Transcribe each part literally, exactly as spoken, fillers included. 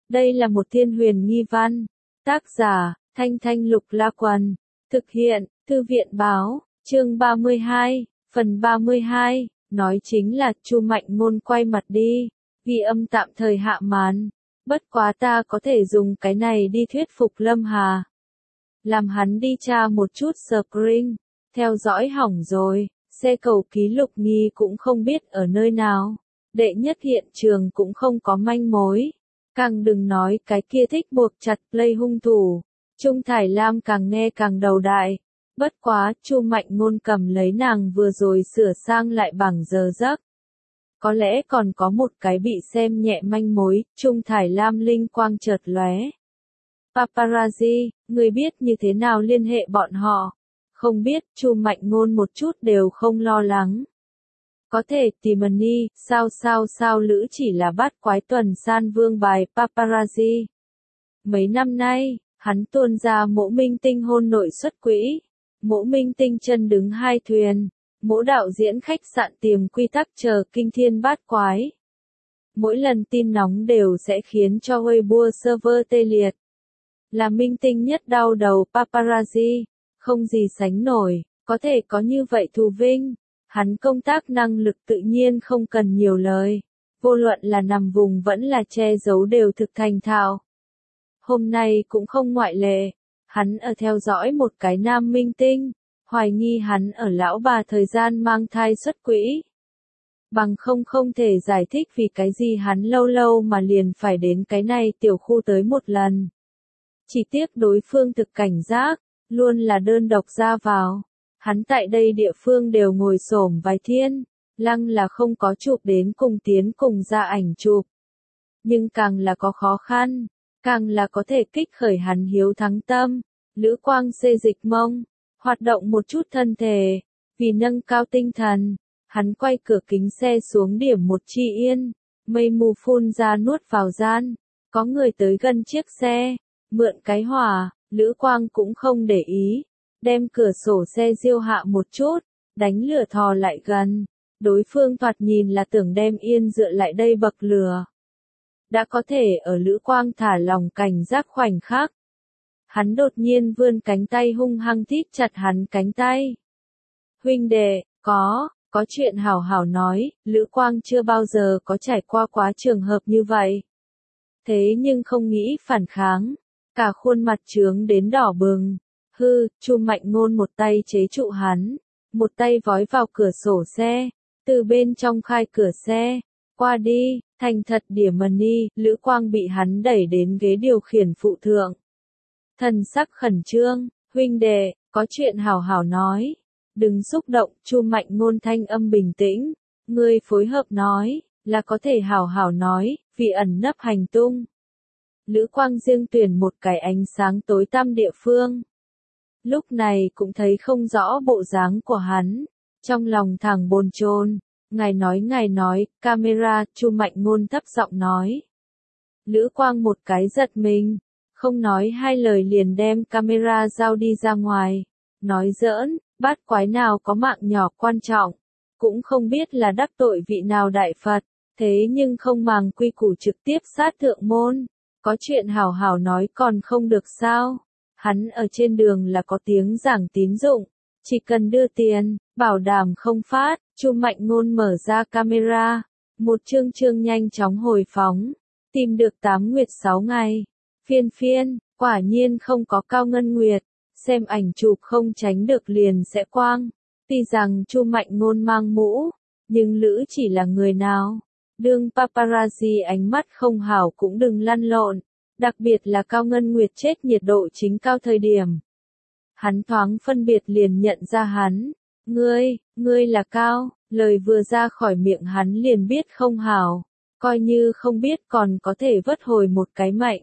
Đây là một thiên huyền nghi văn. Tác giả, Thanh Thanh Lục La Quần. Thực hiện, Thư viện Báo, chương ba mươi hai, phần ba mươi hai, nói chính là Chu Mạnh Ngôn quay mặt đi, ghi âm tạm thời hạ màn. Bất quá ta có thể dùng cái này đi thuyết phục Lâm Hà. Làm hắn đi tra một chút screen, theo dõi hỏng rồi, xe cầu ký Lục Nghi cũng không biết ở nơi nào. Đệ nhất hiện trường cũng không có manh mối. Càng đừng nói cái kia thích buộc chặt play hung thủ. Trung Thải Lam càng nghe càng đầu đại. Bất quá, Chu Mạnh Ngôn cầm lấy nàng vừa rồi sửa sang lại bằng giờ giấc. Có lẽ còn có một cái bị xem nhẹ manh mối, Trung Thải Lam linh quang chợt lóe. Paparazzi, người biết như thế nào liên hệ bọn họ? Không biết, Chu Mạnh Ngôn một chút đều không lo lắng. Có thể Tiffany, sao sao sao Lữ chỉ là bát quái tuần san vương bài paparazzi. Mấy năm nay, hắn tuôn ra Mỗ Minh Tinh hôn nội xuất quỹ. Mỗ Minh Tinh chân đứng hai thuyền. Mỗ đạo diễn khách sạn tiềm quy tắc chờ kinh thiên bát quái. Mỗi lần tin nóng đều sẽ khiến cho Weibo server tê liệt. Là minh tinh nhất đau đầu paparazzi, không gì sánh nổi, có thể có như vậy thù vinh. Hắn công tác năng lực tự nhiên không cần nhiều lời, vô luận là nằm vùng vẫn là che giấu đều thực thành thạo. Hôm nay cũng không ngoại lệ, hắn ở theo dõi một cái nam minh tinh, hoài nghi hắn ở lão bà thời gian mang thai xuất quỹ. Bằng không không thể giải thích vì cái gì hắn lâu lâu mà liền phải đến cái này tiểu khu tới một lần. Chỉ tiếc đối phương thực cảnh giác, luôn là đơn độc ra vào. Hắn tại đây địa phương đều ngồi xổm vài thiên, lăng là không có chụp đến cùng tiến cùng ra ảnh chụp. Nhưng càng là có khó khăn, càng là có thể kích khởi hắn hiếu thắng tâm. Lữ Quang xê dịch mông, hoạt động một chút thân thể, vì nâng cao tinh thần, hắn quay cửa kính xe xuống điểm một chi yên, mây mù phun ra nuốt vào gian, có người tới gần chiếc xe, mượn cái hỏa, Lữ Quang cũng không để ý. Đem cửa sổ xe diêu hạ một chút, đánh lửa thò lại gần. Đối phương thoạt nhìn là tưởng đem yên dựa lại đây bậc lửa. Đã có thể ở Lữ Quang thả lòng cảnh giác khoảnh khắc. Hắn đột nhiên vươn cánh tay hung hăng thít chặt hắn cánh tay. Huynh đệ, có, có chuyện hảo hảo nói, Lữ Quang chưa bao giờ có trải qua quá trường hợp như vậy. Thế nhưng không nghĩ phản kháng, cả khuôn mặt trướng đến đỏ bừng. Hư, Chu Mạnh Ngôn một tay chế trụ hắn, một tay vói vào cửa sổ xe, từ bên trong khai cửa xe, qua đi, thành thật điểm money, Lữ Quang bị hắn đẩy đến ghế điều khiển phụ thượng. Thần sắc khẩn trương, huynh đệ, có chuyện hảo hảo nói, đừng xúc động, Chu Mạnh Ngôn thanh âm bình tĩnh, ngươi phối hợp nói, là có thể hảo hảo nói, vì ẩn nấp hành tung. Lữ Quang riêng tuyển một cái ánh sáng tối tăm địa phương. Lúc này cũng thấy không rõ bộ dáng của hắn, trong lòng thẳng bồn chồn. Ngài nói ngài nói, camera, Chu Mạnh Ngôn thấp giọng nói. Lữ Quang một cái giật mình, không nói hai lời liền đem camera giao đi ra ngoài. Nói giỡn, bát quái nào có mạng nhỏ quan trọng, cũng không biết là đắc tội vị nào đại Phật, thế nhưng không màng quy củ trực tiếp sát thượng môn. Có chuyện hảo hảo nói còn không được sao? Hắn ở trên đường là có tiếng giảng tín dụng, chỉ cần đưa tiền, bảo đảm không phát. Chu Mạnh Ngôn mở ra camera, một chương chương nhanh chóng hồi phóng, tìm được tám nguyệt sáu ngày. Phiên phiên, quả nhiên không có Cao Ngân Nguyệt, xem ảnh chụp không tránh được liền sẽ quang. Tuy rằng Chu Mạnh Ngôn mang mũ, nhưng Lữ chỉ là người nào? Đương paparazzi ánh mắt không hảo cũng đừng lăn lộn. Đặc biệt là Cao Ngân Nguyệt chết nhiệt độ chính cao thời điểm. Hắn thoáng phân biệt liền nhận ra hắn. Ngươi, ngươi là Cao, lời vừa ra khỏi miệng hắn liền biết không hảo. Coi như không biết còn có thể vớt hồi một cái mệnh.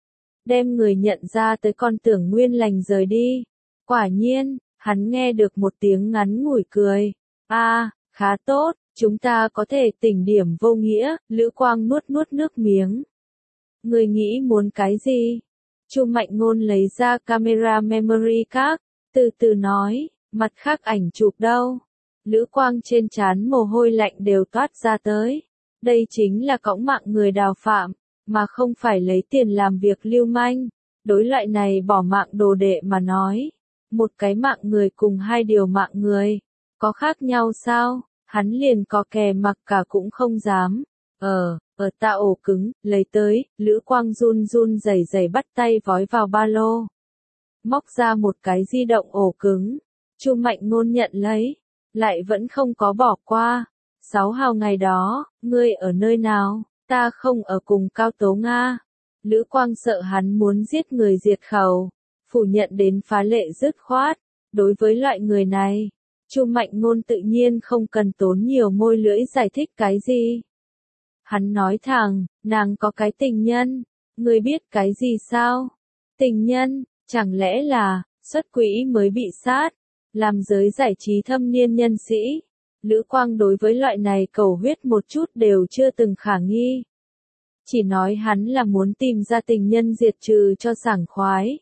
Đem người nhận ra tới con tưởng nguyên lành rời đi. Quả nhiên, hắn nghe được một tiếng ngắn ngủi cười. A, à, khá tốt, chúng ta có thể tỉnh điểm vô nghĩa. Lữ Quang nuốt nuốt nước miếng. Người nghĩ muốn cái gì? Chu Mạnh Ngôn lấy ra camera memory card, từ từ nói, mặt khác ảnh chụp đâu? Lữ Quang trên trán mồ hôi lạnh đều toát ra tới. Đây chính là cõng mạng người đào phạm, mà không phải lấy tiền làm việc lưu manh. Đối loại này bỏ mạng đồ đệ mà nói, một cái mạng người cùng hai điều mạng người, có khác nhau sao? Hắn liền có kè mặc cả cũng không dám. Ờ, ở ta ổ cứng, lấy tới, Lữ Quang run run rẩy rẩy bắt tay vói vào ba lô. Móc ra một cái di động ổ cứng. Chu Mạnh Ngôn nhận lấy, lại vẫn không có bỏ qua. Sáu hào ngày đó, ngươi ở nơi nào? Ta không ở cùng Cao Tố Nga. Lữ Quang sợ hắn muốn giết người diệt khẩu, phủ nhận đến phá lệ dứt khoát. Đối với loại người này, Chu Mạnh Ngôn tự nhiên không cần tốn nhiều môi lưỡi giải thích cái gì. Hắn nói thẳng, nàng có cái tình nhân, ngươi biết cái gì sao? Tình nhân, chẳng lẽ là, xuất quỹ mới bị sát, làm giới giải trí thâm niên nhân sĩ. Lữ Quang đối với loại này cầu huyết một chút đều chưa từng khả nghi. Chỉ nói hắn là muốn tìm ra tình nhân diệt trừ cho sảng khoái.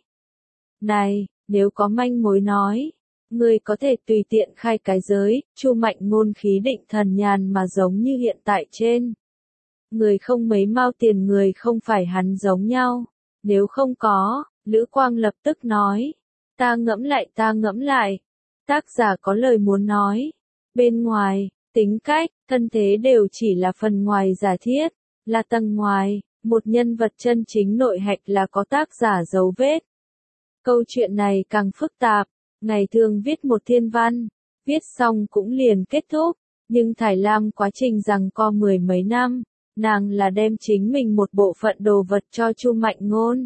Này, nếu có manh mối nói, ngươi có thể tùy tiện khai cái giới. Chu Mạnh Ngôn khí định thần nhàn mà giống như hiện tại trên. Người không mấy mao tiền người không phải hắn giống nhau. Nếu không có, Lữ Quang lập tức nói. Ta ngẫm lại ta ngẫm lại. Tác giả có lời muốn nói. Bên ngoài, tính cách, thân thế đều chỉ là phần ngoài giả thiết, là tầng ngoài, một nhân vật chân chính nội hạch là có tác giả dấu vết. Câu chuyện này càng phức tạp, ngày thường viết một thiên văn, viết xong cũng liền kết thúc, nhưng Thải Lam quá trình rằng co mười mấy năm, nàng là đem chính mình một bộ phận đồ vật cho Chu Mạnh Ngôn.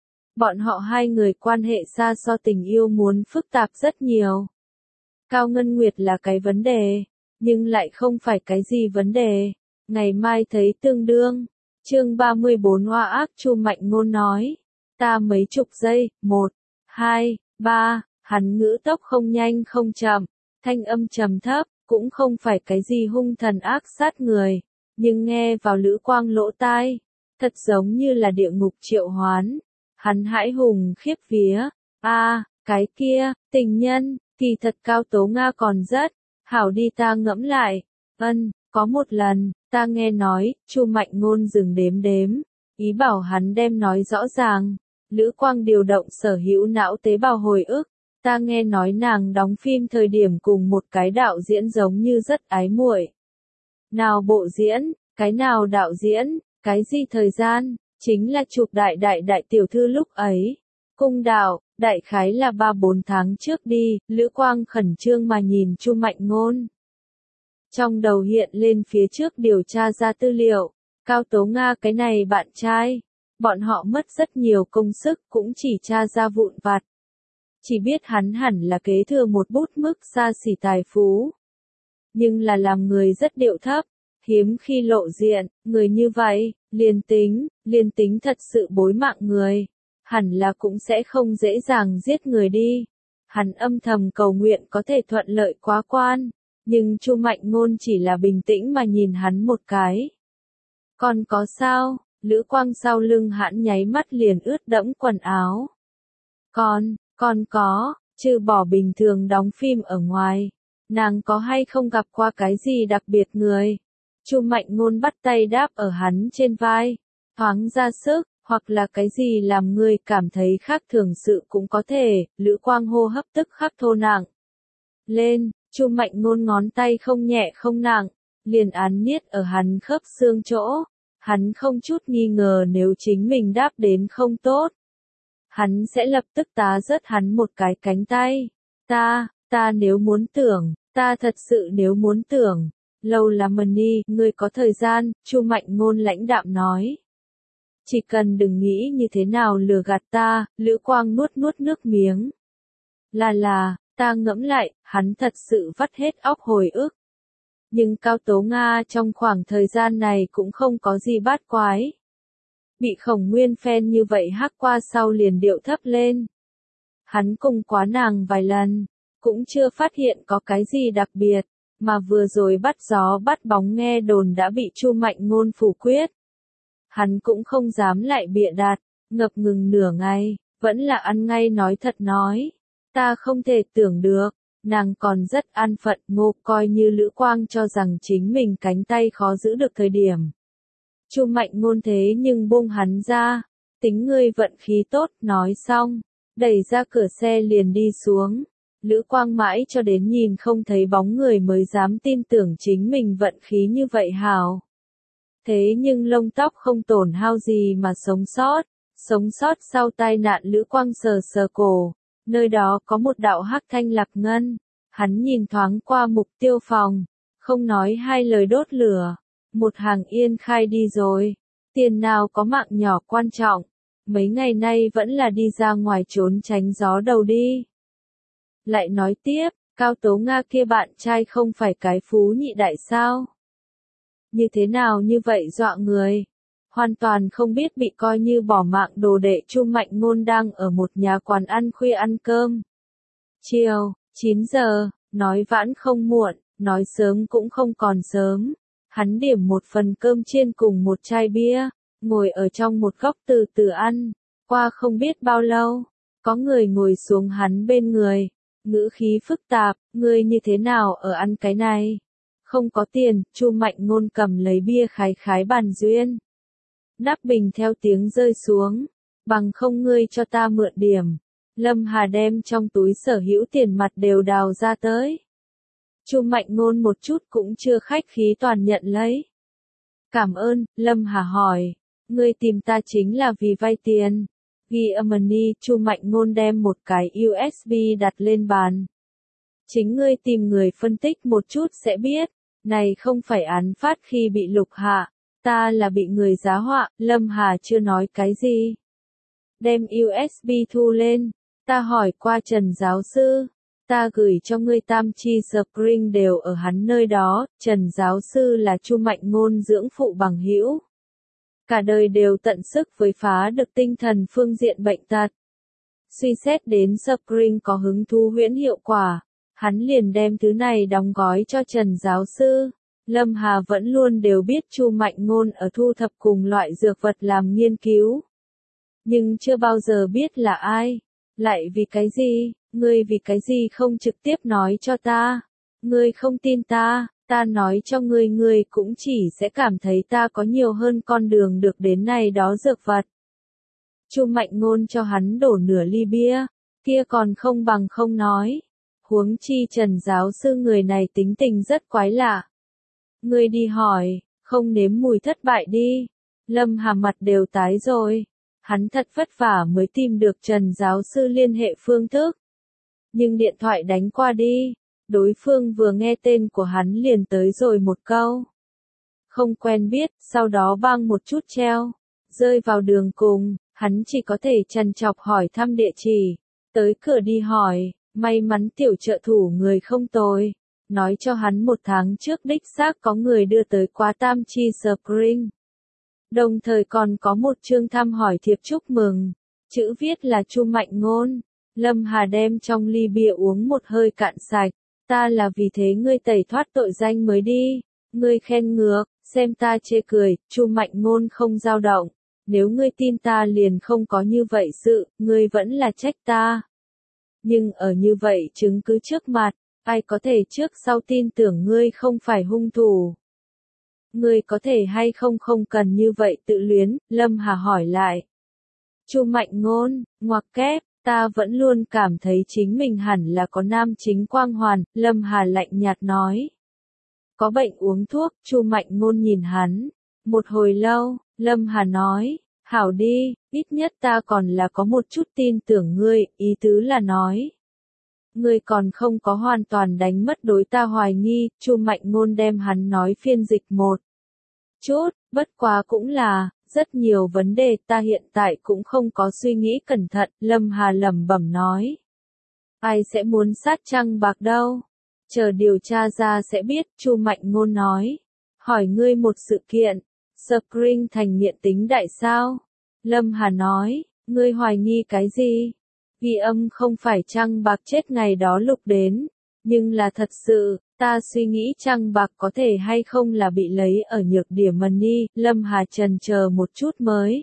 Bọn họ hai người quan hệ xa so tình yêu muốn phức tạp rất nhiều. Cao Ngân Nguyệt là cái vấn đề, nhưng lại không phải cái gì vấn đề. Ngày mai thấy tương đương. Chương ba mươi bốn Hoa ác Chu Mạnh Ngôn nói. Ta mấy chục giây, một, hai, ba, hắn ngữ tốc không nhanh không chậm, thanh âm trầm thấp, cũng không phải cái gì hung thần ác sát người, nhưng nghe vào Lữ Quang lỗ tai, thật giống như là địa ngục triệu hoán. Hắn hãi hùng khiếp vía, a, cái kia, tình nhân, kỳ thật Cao Tố Nga còn rất, hảo đi ta ngẫm lại, ân, có một lần, ta nghe nói, Chu Mạnh Ngôn dừng đếm đếm, ý bảo hắn đem nói rõ ràng. Lữ Quang điều động sở hữu não tế bào hồi ức, ta nghe nói nàng đóng phim thời điểm cùng một cái đạo diễn giống như rất ái muội. Nào bộ diễn, cái nào đạo diễn, cái gì thời gian, chính là chụp đại đại đại tiểu thư lúc ấy. Cung đạo, đại khái là ba bốn tháng trước đi, Lữ Quang khẩn trương mà nhìn Chu Mạnh Ngôn. Trong đầu hiện lên phía trước điều tra ra tư liệu, Cao Tố Nga cái này bạn trai, bọn họ mất rất nhiều công sức cũng chỉ tra ra vụn vặt. Chỉ biết hắn hẳn là kế thừa một bút mức xa xỉ tài phú. Nhưng là làm người rất điệu thấp, hiếm khi lộ diện, người như vậy, liền tính, liền tính thật sự bối mạng người, hẳn là cũng sẽ không dễ dàng giết người đi. Hắn âm thầm cầu nguyện có thể thuận lợi quá quan, nhưng Chu Mạnh Ngôn chỉ là bình tĩnh mà nhìn hắn một cái. Còn có sao? Lữ Quang sau lưng hãn nháy mắt liền ướt đẫm quần áo. Còn, còn có, trừ bỏ bình thường đóng phim ở ngoài, nàng có hay không gặp qua cái gì đặc biệt người? Chu Mạnh Ngôn bắt tay đáp ở hắn trên vai, thoáng ra sức, hoặc là cái gì làm người cảm thấy khác thường sự cũng có thể. Lữ Quang hô hấp tức khắc thô nặng lên, Chu Mạnh Ngôn ngón tay không nhẹ không nặng, liền án niết ở hắn khớp xương chỗ. Hắn không chút nghi ngờ nếu chính mình đáp đến không tốt, hắn sẽ lập tức tá rớt hắn một cái cánh tay. Ta, ta nếu muốn tưởng, ta thật sự nếu muốn tưởng. Lâu là money, ngươi có thời gian, Chu Mạnh Ngôn lãnh đạm nói. Chỉ cần đừng nghĩ như thế nào lừa gạt ta. Lữ Quang nuốt nuốt nước miếng. Là là, ta ngẫm lại, hắn thật sự vắt hết óc hồi ức. Nhưng Cao Tố Nga trong khoảng thời gian này cũng không có gì bát quái. Bị Khổng Nguyên phen như vậy hắc qua sau liền điệu thấp lên. Hắn cùng quá nàng vài lần, cũng chưa phát hiện có cái gì đặc biệt, mà vừa rồi bắt gió bắt bóng nghe đồn đã bị Chu Mạnh Ngôn phủ quyết. Hắn cũng không dám lại bịa đặt, ngập ngừng nửa ngày, vẫn là ăn ngay nói thật nói. Ta không thể tưởng được. Nàng còn rất an phận ngô, coi như Lữ Quang cho rằng chính mình cánh tay khó giữ được thời điểm. Chu Mạnh Ngôn thế nhưng buông hắn ra, tính ngươi vận khí tốt, nói xong, đẩy ra cửa xe liền đi xuống. Lữ Quang mãi cho đến nhìn không thấy bóng người mới dám tin tưởng chính mình vận khí như vậy hảo. Thế nhưng lông tóc không tổn hao gì mà sống sót, sống sót sau tai nạn. Lữ Quang sờ sờ cổ, nơi đó có một đạo hắc thanh lạc ngân, hắn nhìn thoáng qua mục tiêu phòng, không nói hai lời đốt lửa, một hàng yên khai đi rồi, tiền nào có mạng nhỏ quan trọng, mấy ngày nay vẫn là đi ra ngoài trốn tránh gió đầu đi. Lại nói tiếp, Cao Tố Nga kia bạn trai không phải cái phú nhị đại sao? Như thế nào như vậy dọa người? Hoàn toàn không biết bị coi như bỏ mạng đồ đệ. Chu Mạnh Ngôn đang ở một nhà quán ăn khuya ăn cơm. Chiều, chín giờ, nói vãn không muộn, nói sớm cũng không còn sớm. Hắn điểm một phần cơm chiên cùng một chai bia, ngồi ở trong một góc từ từ ăn. Qua không biết bao lâu, có người ngồi xuống hắn bên người, ngữ khí phức tạp, ngươi như thế nào ở ăn cái này? Không có tiền. Chu Mạnh Ngôn cầm lấy bia khái khái bàn duyên. Nắp bình theo tiếng rơi xuống, bằng không ngươi cho ta mượn điểm. Lâm Hà đem trong túi sở hữu tiền mặt đều đào ra tới. Chu Mạnh Ngôn một chút cũng chưa khách khí toàn nhận lấy. Cảm ơn. Lâm Hà hỏi, ngươi tìm ta chính là vì vay tiền? Ghi âm money. Chu Mạnh Ngôn đem một cái u ét bê đặt lên bàn. Chính ngươi tìm người phân tích một chút sẽ biết, này không phải án phát khi bị lục hạ, ta là bị người giá họa. Lâm Hà chưa nói cái gì. Đem u ét bê thu lên, ta hỏi qua Trần giáo sư, ta gửi cho ngươi tam chi screen đều ở hắn nơi đó. Trần giáo sư là Chu Mạnh Ngôn dưỡng phụ bằng hữu. Cả đời đều tận sức với phá được tinh thần phương diện bệnh tật. Suy xét đến screen có hứng thú huyễn hiệu quả, hắn liền đem thứ này đóng gói cho Trần giáo sư. Lâm Hà vẫn luôn đều biết Chu Mạnh Ngôn ở thu thập cùng loại dược vật làm nghiên cứu. Nhưng chưa bao giờ biết là ai. Lại vì cái gì? Ngươi vì cái gì không trực tiếp nói cho ta? Ngươi không tin ta, ta nói cho ngươi ngươi cũng chỉ sẽ cảm thấy ta có nhiều hơn con đường được đến này đó dược vật. Chu Mạnh Ngôn cho hắn đổ nửa ly bia, kia còn không bằng không nói. Huống chi Trần giáo sư người này tính tình rất quái lạ. Ngươi đi hỏi, không nếm mùi thất bại đi. Lâm Hà mặt đều tái rồi. Hắn thật vất vả mới tìm được Trần giáo sư liên hệ phương thức. Nhưng điện thoại đánh qua đi, đối phương vừa nghe tên của hắn liền tới rồi một câu. Không quen biết, sau đó bang một chút treo. Rơi vào đường cùng, hắn chỉ có thể trằn trọc hỏi thăm địa chỉ. Tới cửa đi hỏi, may mắn tiểu trợ thủ người không tồi. Nói cho hắn một tháng trước đích xác có người đưa tới quá tam chi screen. Đồng thời còn có một chương thăm hỏi thiệp chúc mừng. Chữ viết là Chu Mạnh Ngôn. Lâm Hà đem trong ly bia uống một hơi cạn sạch. Ta là vì thế ngươi tẩy thoát tội danh mới đi. Ngươi khen ngược, xem ta chê cười. Chu Mạnh Ngôn không dao động. Nếu ngươi tin ta liền không có như vậy sự, ngươi vẫn là trách ta. Nhưng ở như vậy chứng cứ trước mặt, ai có thể trước sau tin tưởng ngươi không phải hung thủ? Ngươi có thể hay không không cần như vậy tự luyến? Lâm Hà hỏi lại. Chu Mạnh Ngôn, ngoặc kép, ta vẫn luôn cảm thấy chính mình hẳn là có nam chính quang hoàn. Lâm Hà lạnh nhạt nói. Có bệnh uống thuốc. Chu Mạnh Ngôn nhìn hắn. Một hồi lâu, Lâm Hà nói, hảo đi, ít nhất ta còn là có một chút tin tưởng ngươi. Ý tứ là nói, ngươi còn không có hoàn toàn đánh mất đối ta hoài nghi. Chu Mạnh Ngôn đem hắn nói phiên dịch một chút, bất quá cũng là, rất nhiều vấn đề ta hiện tại cũng không có suy nghĩ cẩn thận. Lâm Hà lẩm bẩm nói. Ai sẽ muốn sát trăng bạc đâu? Chờ điều tra ra sẽ biết. Chu Mạnh Ngôn nói. Hỏi ngươi một sự kiện, screen thành nghiện tính đại sao? Lâm Hà nói, ngươi hoài nghi cái gì? Ghi âm không phải trăng bạc chết ngày đó lục đến, nhưng là thật sự, ta suy nghĩ trăng bạc có thể hay không là bị lấy ở nhược điểm money. Lâm Hà chần chờ một chút mới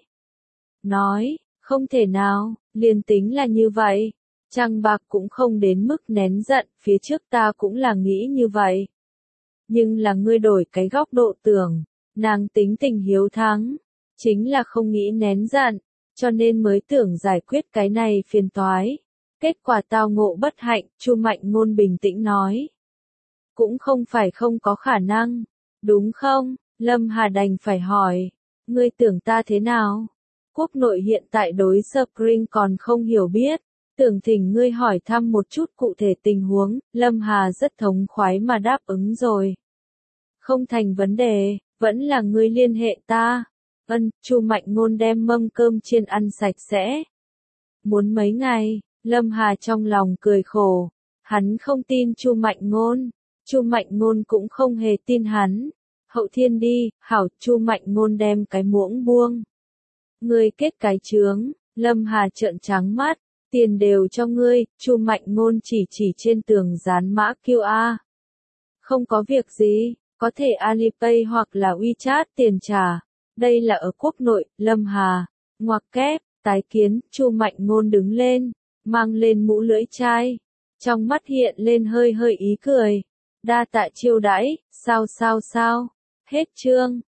nói, không thể nào, liền tính là như vậy, trăng bạc cũng không đến mức nén giận, phía trước ta cũng là nghĩ như vậy. Nhưng là ngươi đổi cái góc độ tưởng, Nàng tính tình hiếu thắng, chính là không nghĩ nén giận, cho nên mới tưởng giải quyết cái này phiền toái. Kết quả tao ngộ bất hạnh, Chu Mạnh Ngôn bình tĩnh nói. Cũng không phải không có khả năng, đúng không? Lâm Hà đành phải hỏi, ngươi tưởng ta thế nào? Quốc nội hiện tại đối Spring còn không hiểu biết, tưởng thỉnh ngươi hỏi thăm một chút cụ thể tình huống, Lâm Hà rất thống khoái mà đáp ứng rồi. Không thành vấn đề, vẫn là ngươi liên hệ ta. Ân, Chu Mạnh Ngôn đem mâm cơm chiên ăn sạch sẽ. Muốn mấy ngày, Lâm Hà trong lòng cười khổ, hắn không tin Chu Mạnh Ngôn, Chu Mạnh Ngôn cũng không hề tin hắn. Hậu thiên đi, hảo, Chu Mạnh Ngôn đem cái muỗng buông. Ngươi kết cái chướng, Lâm Hà trợn trắng mắt, tiền đều cho ngươi, Chu Mạnh Ngôn chỉ chỉ trên tường dán mã quy rờ. Không có việc gì, có thể Alipay hoặc là WeChat tiền trả. Đây là ở quốc nội, Lâm Hà, ngoặc kép, tái kiến, Chu Mạnh Ngôn đứng lên, mang lên mũ lưỡi chai, trong mắt hiện lên hơi hơi ý cười. Đa tạ chiêu đãi, sao sao sao, hết chương.